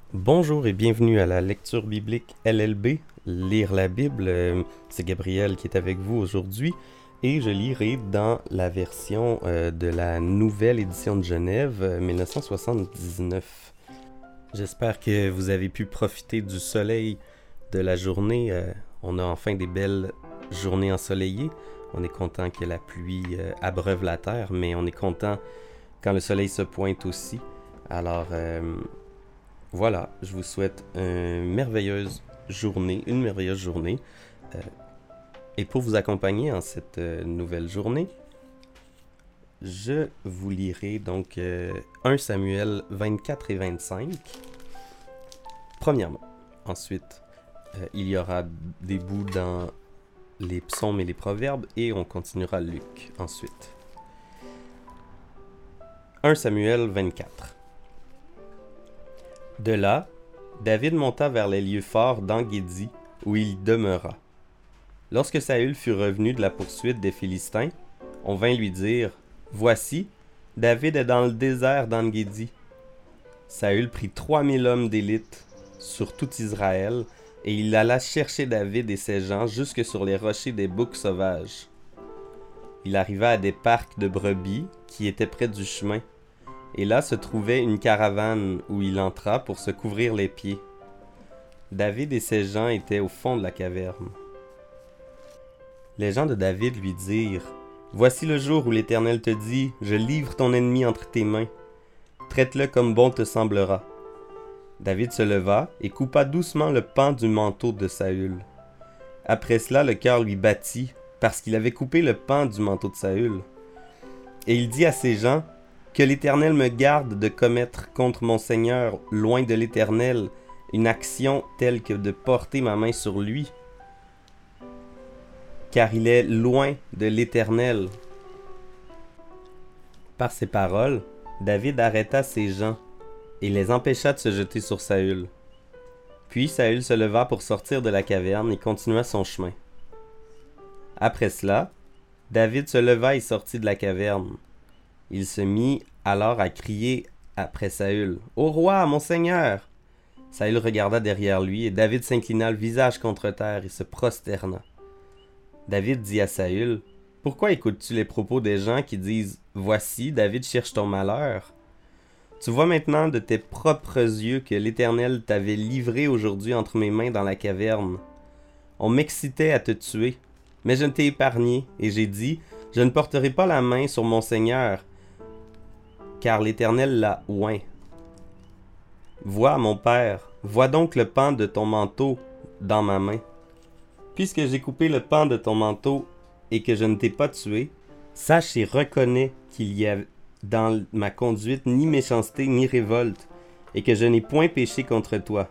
Bonjour et bienvenue à la lecture biblique LLB, Lire la Bible. C'est Gabriel qui est avec vous aujourd'hui et je lirai dans la version de la nouvelle édition de Genève 1979. J'espère que vous avez pu profiter du soleil de la journée. On a enfin des belles journées ensoleillées. On est content que la pluie abreuve la terre, mais on est content quand le soleil se pointe aussi. Alors, voilà, je vous souhaite une merveilleuse journée. Euh, et pour vous accompagner en cette nouvelle journée, je vous lirai donc 1 Samuel 24 et 25, premièrement. Ensuite, il y aura des bouts dans les psaumes et les proverbes, et on continuera Luc ensuite. 1 Samuel 24. De là, David monta vers les lieux forts d'En-Guédi, où il demeura. Lorsque Saül fut revenu de la poursuite des Philistins, on vint lui dire « Voici, David est dans le désert d'En-Guédi. » Saül prit 3000 hommes d'élite sur tout Israël, et il alla chercher David et ses gens jusque sur les rochers des boucs sauvages. Il arriva à des parcs de brebis qui étaient près du chemin, et là se trouvait une caravane où il entra pour se couvrir les pieds. David et ses gens étaient au fond de la caverne. Les gens de David lui dirent « Voici le jour où l'Éternel te dit « Je livre ton ennemi entre tes mains. Traite-le comme bon te semblera. » David se leva et coupa doucement le pan du manteau de Saül. Après cela, le cœur lui battit, parce qu'il avait coupé le pan du manteau de Saül. Et il dit à ses gens « Que l'Éternel me garde de commettre contre mon Seigneur, loin de l'Éternel, une action telle que de porter ma main sur lui. Car il est loin de l'Éternel. » Par ces paroles, David arrêta ses gens et les empêcha de se jeter sur Saül. Puis Saül se leva pour sortir de la caverne et continua son chemin. Après cela, David se leva et sortit de la caverne. Il se mit alors à crier après Saül « Au roi, mon Seigneur !» Saül regarda derrière lui, et David s'inclina le visage contre terre et se prosterna. David dit à Saül « Pourquoi écoutes-tu les propos des gens qui disent « Voici, David cherche ton malheur » ? Tu vois maintenant de tes propres yeux que l'Éternel t'avait livré aujourd'hui entre mes mains dans la caverne. On m'excitait à te tuer, mais je ne t'ai épargné, et j'ai dit « Je ne porterai pas la main sur mon Seigneur, car l'Éternel l'a oint. » Vois, mon père, vois donc le pan de ton manteau dans ma main. Puisque j'ai coupé le pan de ton manteau et que je ne t'ai pas tué, sache et reconnais qu'il y a dans ma conduite ni méchanceté ni révolte, et que je n'ai point péché contre toi.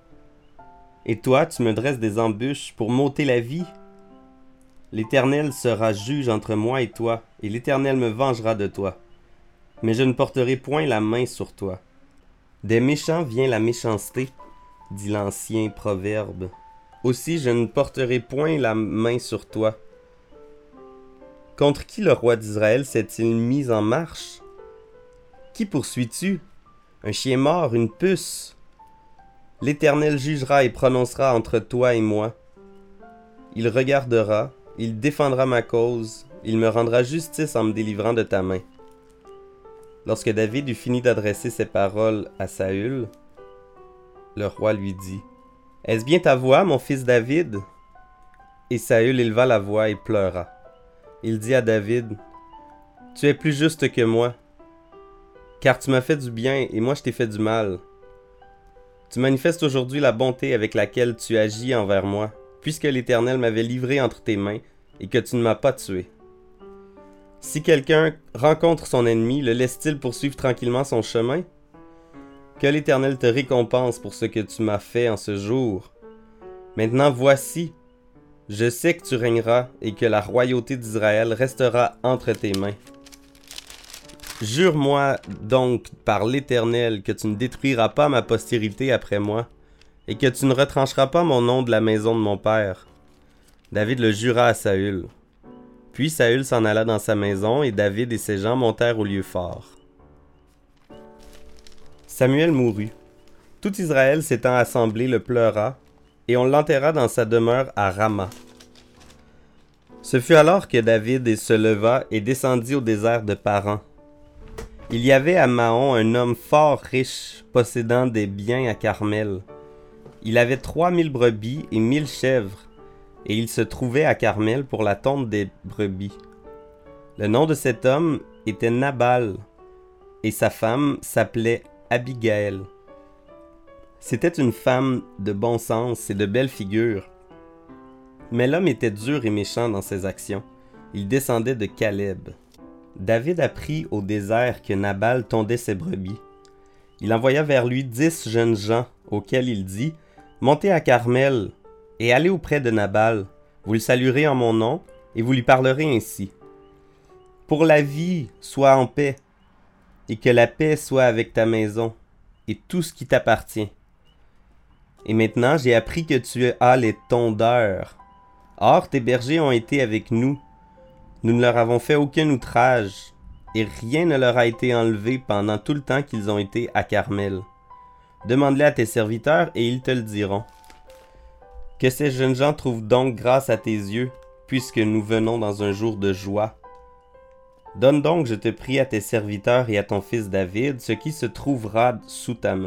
Et toi, tu me dresses des embûches pour m'ôter la vie. L'Éternel sera juge entre moi et toi, et l'Éternel me vengera de toi. Mais je ne porterai point la main sur toi. Des méchants vient la méchanceté, dit l'ancien proverbe. Aussi je ne porterai point la main sur toi. Contre qui le roi d'Israël s'est-il mis en marche? Qui poursuis-tu? Un chien mort, une puce? L'Éternel jugera et prononcera entre toi et moi. Il regardera, il défendra ma cause, il me rendra justice en me délivrant de ta main. Lorsque David eut fini d'adresser ces paroles à Saül, le roi lui dit « Est-ce bien ta voix, mon fils David ?» Et Saül éleva la voix et pleura. Il dit à David « Tu es plus juste que moi, car tu m'as fait du bien et moi je t'ai fait du mal. Tu manifestes aujourd'hui la bonté avec laquelle tu agis envers moi, puisque l'Éternel m'avait livré entre tes mains et que tu ne m'as pas tué. Si quelqu'un rencontre son ennemi, le laisse-t-il poursuivre tranquillement son chemin? Que l'Éternel te récompense pour ce que tu m'as fait en ce jour. Maintenant voici, je sais que tu régneras et que la royauté d'Israël restera entre tes mains. Jure-moi donc par l'Éternel que tu ne détruiras pas ma postérité après moi, et que tu ne retrancheras pas mon nom de la maison de mon père. » David le jura à Saül. Puis Saül s'en alla dans sa maison, et David et ses gens montèrent au lieu fort. Samuel mourut. Tout Israël s'étant assemblé le pleura, et on l'enterra dans sa demeure à Rama. Ce fut alors que David se leva et descendit au désert de Paran. Il y avait à Maon un homme fort riche, possédant des biens à Carmel. Il avait 3000 brebis et 1000 chèvres, et il se trouvait à Carmel pour la tonte des brebis. Le nom de cet homme était Nabal, et sa femme s'appelait Abigaël. C'était une femme de bon sens et de belle figure. Mais l'homme était dur et méchant dans ses actions. Il descendait de Caleb. David apprit au désert que Nabal tondait ses brebis. Il envoya vers lui 10 jeunes gens, auxquels il dit « Montez à Carmel et allez auprès de Nabal. Vous le saluerez en mon nom et vous lui parlerez ainsi. Pour la vie, sois en paix, et que la paix soit avec ta maison et tout ce qui t'appartient. Et maintenant, j'ai appris que tu as les tondeurs. Or, tes bergers ont été avec nous. Nous ne leur avons fait aucun outrage, et rien ne leur a été enlevé pendant tout le temps qu'ils ont été à Carmel. Demande-les à tes serviteurs, et ils te le diront. Que ces jeunes gens trouvent donc grâce à tes yeux, puisque nous venons dans un jour de joie. Donne donc, je te prie, à tes serviteurs et à ton fils David, ce qui se trouvera sous ta main. »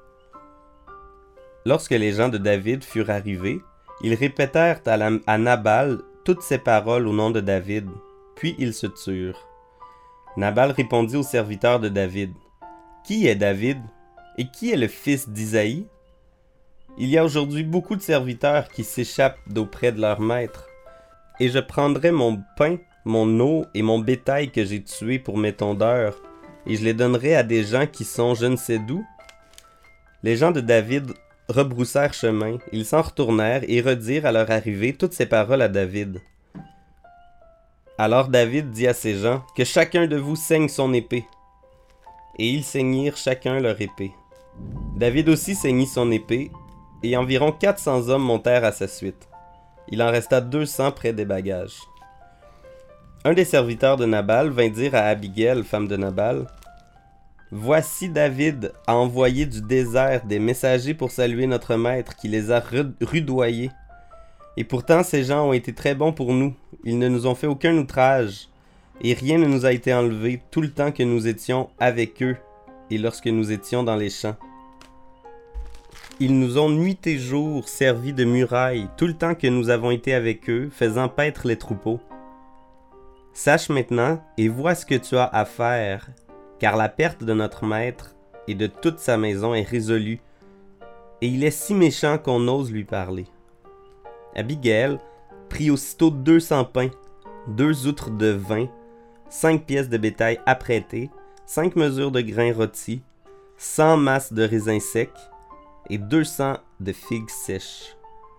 Lorsque les gens de David furent arrivés, ils répétèrent à Nabal toutes ces paroles au nom de David, puis ils se turent. Nabal répondit aux serviteurs de David, « Qui est David, et qui est le fils d'Isaïe? Il y a aujourd'hui beaucoup de serviteurs qui s'échappent d'auprès de leur maître, et je prendrai mon pain, mon eau et mon bétail que j'ai tué pour mes tondeurs, et je les donnerai à des gens qui sont je ne sais d'où. » Les gens de David rebroussèrent chemin, ils s'en retournèrent et redirent à leur arrivée toutes ces paroles à David. Alors David dit à ses gens, « Que chacun de vous saigne son épée. » Et ils saignirent chacun leur épée. David aussi saignit son épée, et environ 400 hommes montèrent à sa suite. Il en resta 200 près des bagages. Un des serviteurs de Nabal vint dire à Abigail, femme de Nabal, « Voici David a envoyé du désert des messagers pour saluer notre maître qui les a rudoyés. Et pourtant ces gens ont été très bons pour nous, ils ne nous ont fait aucun outrage, et rien ne nous a été enlevé tout le temps que nous étions avec eux et lorsque nous étions dans les champs. Ils nous ont nuit et jour servi de muraille tout le temps que nous avons été avec eux, faisant paître les troupeaux. Sache maintenant et vois ce que tu as à faire, car la perte de notre maître et de toute sa maison est résolue, et il est si méchant qu'on n'ose lui parler. » Abigail prit aussitôt 200 pains, 2 outres de vin, 5 pièces de bétail apprêtées, 5 mesures de grains rôtis, 100 masses de raisins secs et 200 de figues sèches.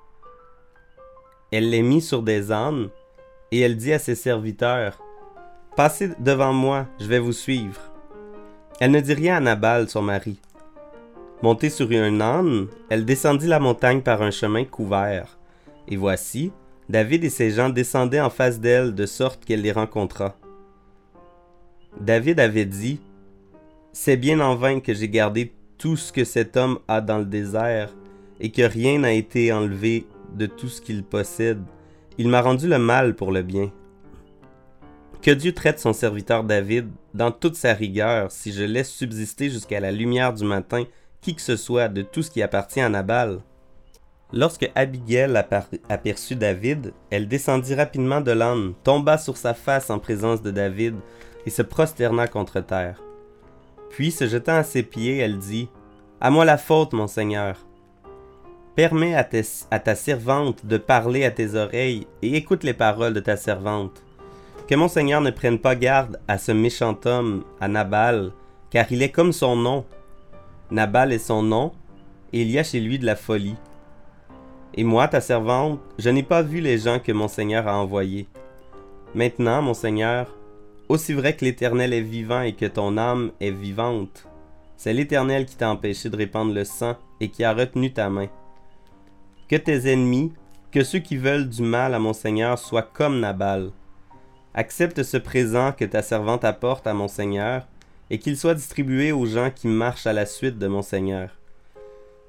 Elle les mit sur des ânes, et elle dit à ses serviteurs, « Passez devant moi, je vais vous suivre. » Elle ne dit rien à Nabal, son mari. Montée sur un âne, elle descendit la montagne par un chemin couvert. Et voici, David et ses gens descendaient en face d'elle de sorte qu'elle les rencontra. David avait dit, « C'est bien en vain que j'ai gardé tout ce que cet homme a dans le désert, et que rien n'a été enlevé de tout ce qu'il possède. Il m'a rendu le mal pour le bien. Que Dieu traite son serviteur David dans toute sa rigueur si je laisse subsister jusqu'à la lumière du matin qui que ce soit de tout ce qui appartient à Nabal. » Lorsque Abigail aperçut David, elle descendit rapidement de l'âne, tomba sur sa face en présence de David et se prosterna contre terre. Puis, se jetant à ses pieds, elle dit, « À moi la faute, mon Seigneur. Permets à ta servante de parler à tes oreilles et écoute les paroles de ta servante. Que mon Seigneur ne prenne pas garde à ce méchant homme, à Nabal, car il est comme son nom. Nabal est son nom, et il y a chez lui de la folie. Et moi, ta servante, je n'ai pas vu les gens que mon Seigneur a envoyés. Maintenant, mon Seigneur, aussi vrai que l'Éternel est vivant et que ton âme est vivante, c'est l'Éternel qui t'a empêché de répandre le sang et qui a retenu ta main. Que tes ennemis, que ceux qui veulent du mal à mon Seigneur soient comme Nabal. Accepte ce présent que ta servante apporte à mon Seigneur, et qu'il soit distribué aux gens qui marchent à la suite de mon Seigneur.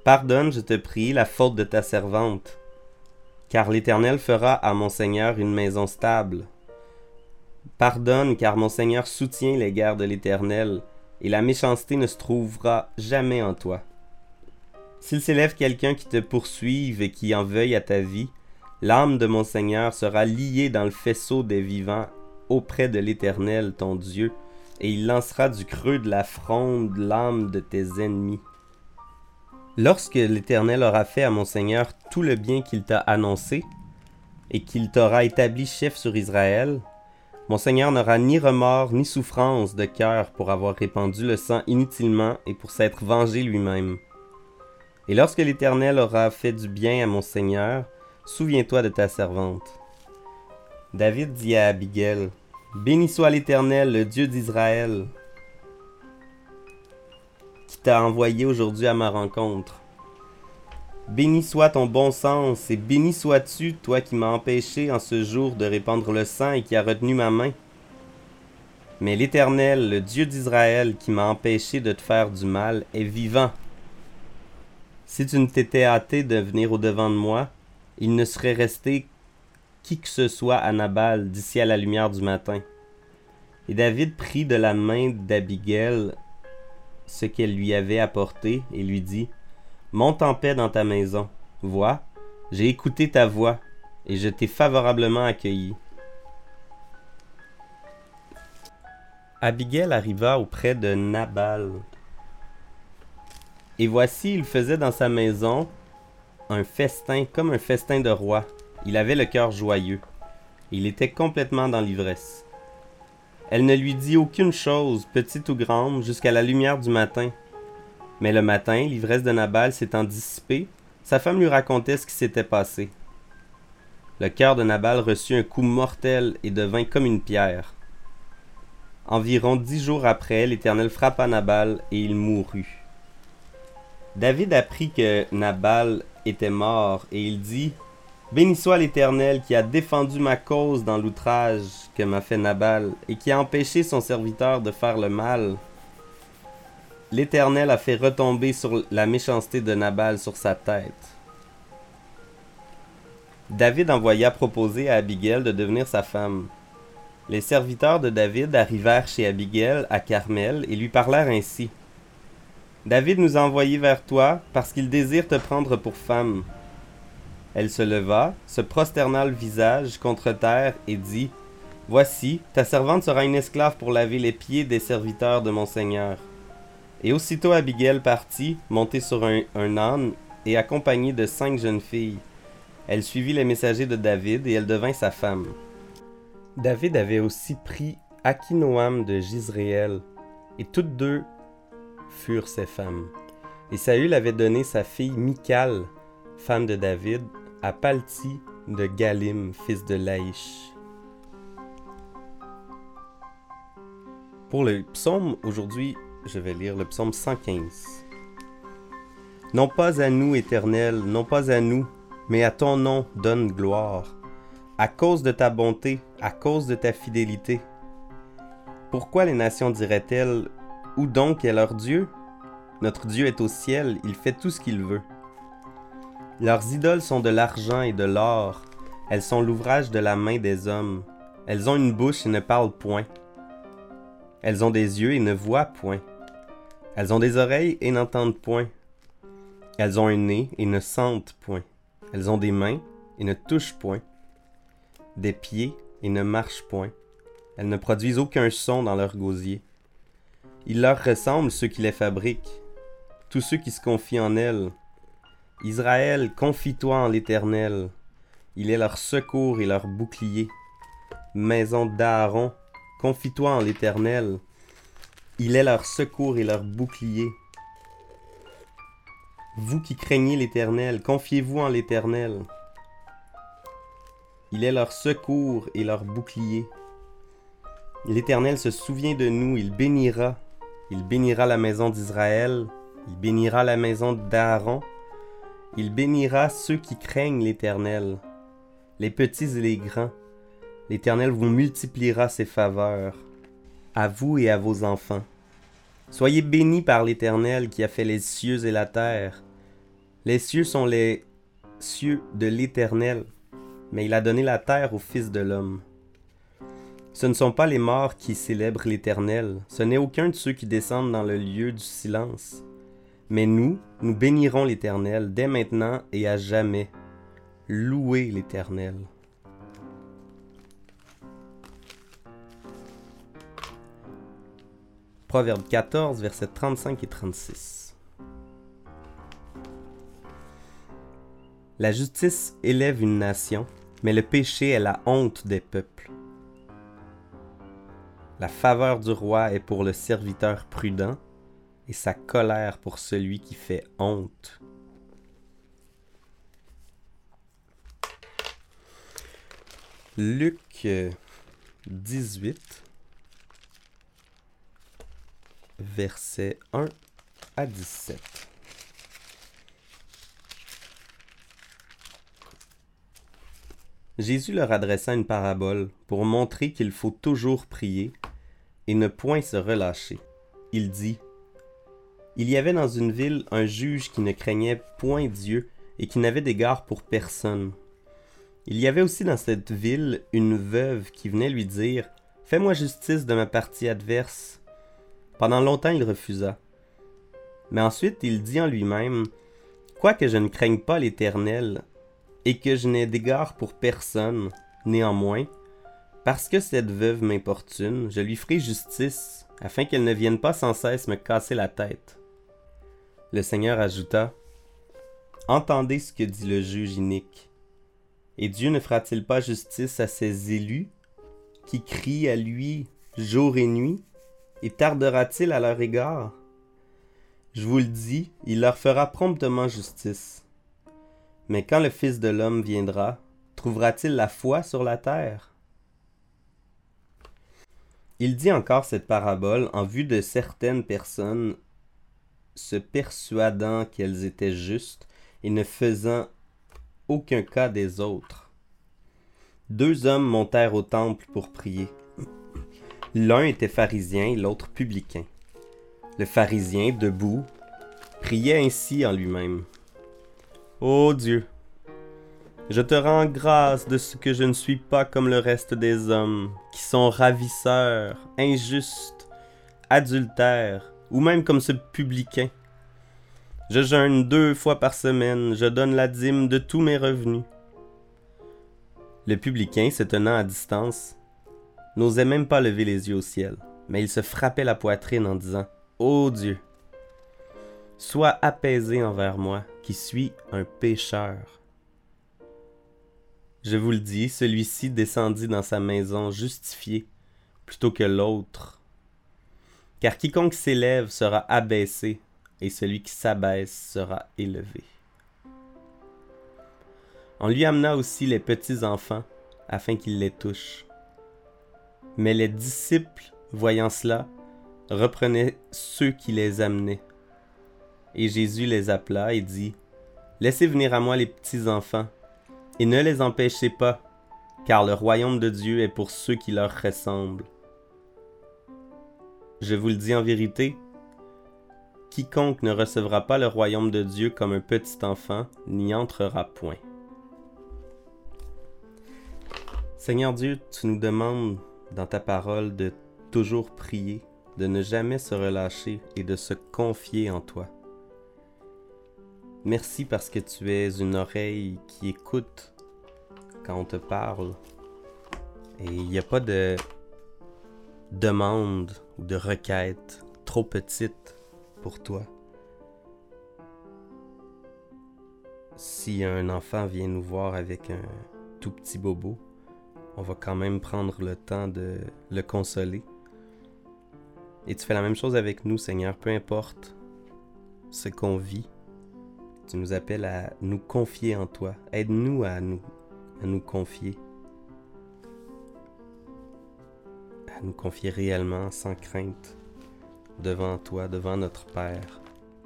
Pardonne, je te prie, la faute de ta servante, car l'Éternel fera à mon Seigneur une maison stable. Pardonne, car mon Seigneur soutient les guerres de l'Éternel, et la méchanceté ne se trouvera jamais en toi. S'il s'élève quelqu'un qui te poursuive et qui en veuille à ta vie, l'âme de mon Seigneur sera liée dans le faisceau des vivants auprès de l'Éternel, ton Dieu, et il lancera du creux de la fronde l'âme de tes ennemis. Lorsque l'Éternel aura fait à mon Seigneur tout le bien qu'il t'a annoncé, et qu'il t'aura établi chef sur Israël, mon Seigneur n'aura ni remords ni souffrance de cœur pour avoir répandu le sang inutilement et pour s'être vengé lui-même. Et lorsque l'Éternel aura fait du bien à mon Seigneur, souviens-toi de ta servante. David dit à Abigail, « Béni soit l'Éternel, le Dieu d'Israël, qui t'a envoyé aujourd'hui à ma rencontre. Béni soit ton bon sens, et béni sois-tu, toi qui m'as empêché en ce jour de répandre le sang et qui a retenu ma main. Mais l'Éternel, le Dieu d'Israël, qui m'a empêché de te faire du mal, est vivant. Si tu ne t'étais hâté de venir au-devant de moi, il ne serait resté qui que ce soit à Nabal d'ici à la lumière du matin. » Et David prit de la main d'Abigail ce qu'elle lui avait apporté et lui dit, « Monte en paix dans ta maison. Vois, j'ai écouté ta voix et je t'ai favorablement accueilli. » Abigail arriva auprès de Nabal. Et voici, il faisait dans sa maison un festin comme un festin de roi. Il avait le cœur joyeux. Il était complètement dans l'ivresse. Elle ne lui dit aucune chose, petite ou grande, jusqu'à la lumière du matin. Mais le matin, l'ivresse de Nabal s'étant dissipée, sa femme lui racontait ce qui s'était passé. Le cœur de Nabal reçut un coup mortel et devint comme une pierre. Environ 10 jours après, l'Éternel frappa Nabal et il mourut. David apprit que Nabal était mort et il dit, « Béni soit l'Éternel qui a défendu ma cause dans l'outrage que m'a fait Nabal et qui a empêché son serviteur de faire le mal. L'Éternel a fait retomber sur la méchanceté de Nabal sur sa tête. » David envoya proposer à Abigail de devenir sa femme. Les serviteurs de David arrivèrent chez Abigail à Carmel et lui parlèrent ainsi. « David nous a envoyés vers toi parce qu'il désire te prendre pour femme. » Elle se leva, se prosterna le visage contre terre et dit, « Voici, ta servante sera une esclave pour laver les pieds des serviteurs de mon Seigneur. » Et aussitôt Abigail partit, montée sur un âne et accompagnée de 5 jeunes filles. Elle suivit les messagers de David et elle devint sa femme. David avait aussi pris Akinoam de Jizréel, et toutes deux furent ses femmes. Et Saül avait donné sa fille Michal, femme de David, à Palti de Galim, fils de Laïch. Pour le psaume, aujourd'hui, je vais lire le psaume 115. Non pas à nous, Éternel, non pas à nous, mais à ton nom donne gloire. À cause de ta bonté, à cause de ta fidélité. Pourquoi les nations diraient-elles, où donc est leur Dieu? Notre Dieu est au ciel, il fait tout ce qu'il veut. Leurs idoles sont de l'argent et de l'or, elles sont l'ouvrage de la main des hommes. Elles ont une bouche et ne parlent point. Elles ont des yeux et ne voient point. Elles ont des oreilles et n'entendent point. Elles ont un nez et ne sentent point. Elles ont des mains et ne touchent point. Des pieds et ne marchent point. Elles ne produisent aucun son dans leur gosier. Il leur ressemble ceux qui les fabriquent, tous ceux qui se confient en elles. Israël, confie-toi en l'Éternel. Il est leur secours et leur bouclier. Maison d'Aaron, confie-toi en l'Éternel. Il est leur secours et leur bouclier. Vous qui craignez l'Éternel, confiez-vous en l'Éternel. Il est leur secours et leur bouclier. L'Éternel se souvient de nous, il bénira. Il bénira la maison d'Israël, il bénira la maison d'Aaron. Il bénira ceux qui craignent l'Éternel, les petits et les grands. L'Éternel vous multipliera ses faveurs, à vous et à vos enfants. Soyez bénis par l'Éternel qui a fait les cieux et la terre. Les cieux sont les cieux de l'Éternel, mais il a donné la terre au Fils de l'homme. Ce ne sont pas les morts qui célèbrent l'Éternel, ce n'est aucun de ceux qui descendent dans le lieu du silence. Mais nous bénirons l'Éternel dès maintenant et à jamais. Louez l'Éternel. Proverbe 14, versets 35 et 36. La justice élève une nation, mais le péché est la honte des peuples. La faveur du roi est pour le serviteur prudent, et sa colère pour celui qui fait honte. Luc 18, versets 1 à 17. Jésus leur adressa une parabole pour montrer qu'il faut toujours prier et ne point se relâcher. Il dit: Il y avait dans une ville un juge qui ne craignait point Dieu et qui n'avait d'égard pour personne. Il y avait aussi dans cette ville une veuve qui venait lui dire: Fais-moi justice de ma partie adverse. Pendant longtemps il refusa. Mais ensuite il dit en lui-même: Quoique je ne craigne pas l'Éternel, et que je n'ai d'égard pour personne, néanmoins, parce que cette veuve m'importune, je lui ferai justice, afin qu'elle ne vienne pas sans cesse me casser la tête. Le Seigneur ajouta: Entendez ce que dit le juge inique. Et Dieu ne fera-t-il pas justice à ses élus, qui crient à lui jour et nuit, et tardera-t-il à leur égard? Je vous le dis, il leur fera promptement justice. Mais quand le Fils de l'homme viendra, trouvera-t-il la foi sur la terre? Il dit encore cette parabole en vue de certaines personnes se persuadant qu'elles étaient justes et ne faisant aucun cas des autres. 2 hommes montèrent au temple pour prier. L'un était pharisien et l'autre publicain. Le pharisien, debout, priait ainsi en lui-même: Ô Dieu, je te rends grâce de ce que je ne suis pas comme le reste des hommes, qui sont ravisseurs, injustes, adultères, ou même comme ce publicain. Je jeûne 2 fois par semaine, je donne la dîme de tous mes revenus. Le publicain, se tenant à distance, n'osait même pas lever les yeux au ciel, mais il se frappait la poitrine en disant: Ô Dieu, sois apaisé envers moi, qui suis un pécheur. Je vous le dis, celui-ci descendit dans sa maison justifié plutôt que l'autre. Car quiconque s'élève sera abaissé, et celui qui s'abaisse sera élevé. On lui amena aussi les petits-enfants, afin qu'il les touche. Mais les disciples, voyant cela, reprenaient ceux qui les amenaient. Et Jésus les appela et dit: Laissez venir à moi les petits-enfants, et ne les empêchez pas, car le royaume de Dieu est pour ceux qui leur ressemblent. Je vous le dis en vérité, quiconque ne recevra pas le royaume de Dieu comme un petit enfant n'y entrera point. Seigneur Dieu, tu nous demandes dans ta parole de toujours prier, de ne jamais se relâcher et de se confier en toi. Merci parce que tu es une oreille qui écoute quand on te parle. Et il n'y a pas de demande ou de requête trop petite pour toi. Si un enfant vient nous voir avec un tout petit bobo, on va quand même prendre le temps de le consoler. Et tu fais la même chose avec nous, Seigneur, peu importe ce qu'on vit. Tu nous appelles à nous confier en toi. Aide-nous à nous confier. À nous confier réellement, sans crainte, devant toi, devant notre Père.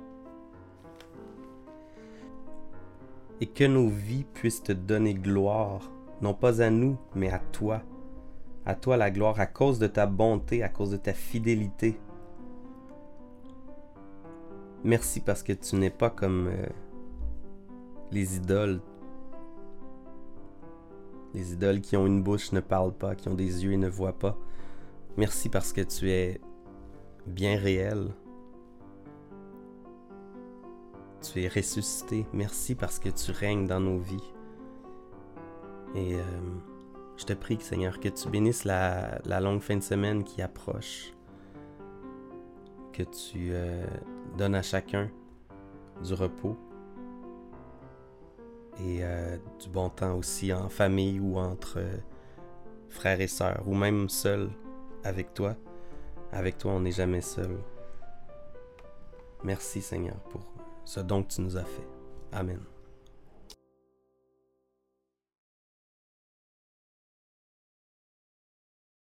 Et que nos vies puissent te donner gloire, non pas à nous, mais à toi. À toi la gloire, à cause de ta bonté, à cause de ta fidélité. Merci parce que tu n'es pas comme les idoles. Les idoles qui ont une bouche ne parlent pas, qui ont des yeux et ne voient pas. Merci parce que tu es bien réel. Tu es ressuscité. Merci parce que tu règnes dans nos vies. Et je te prie, Seigneur, que tu bénisses la longue fin de semaine qui approche. Que tu donnes à chacun du repos. Et du bon temps aussi en famille ou entre frères et sœurs, ou même seul avec toi. Avec toi, on n'est jamais seul. Merci, Seigneur, pour ce don que tu nous as fait. Amen.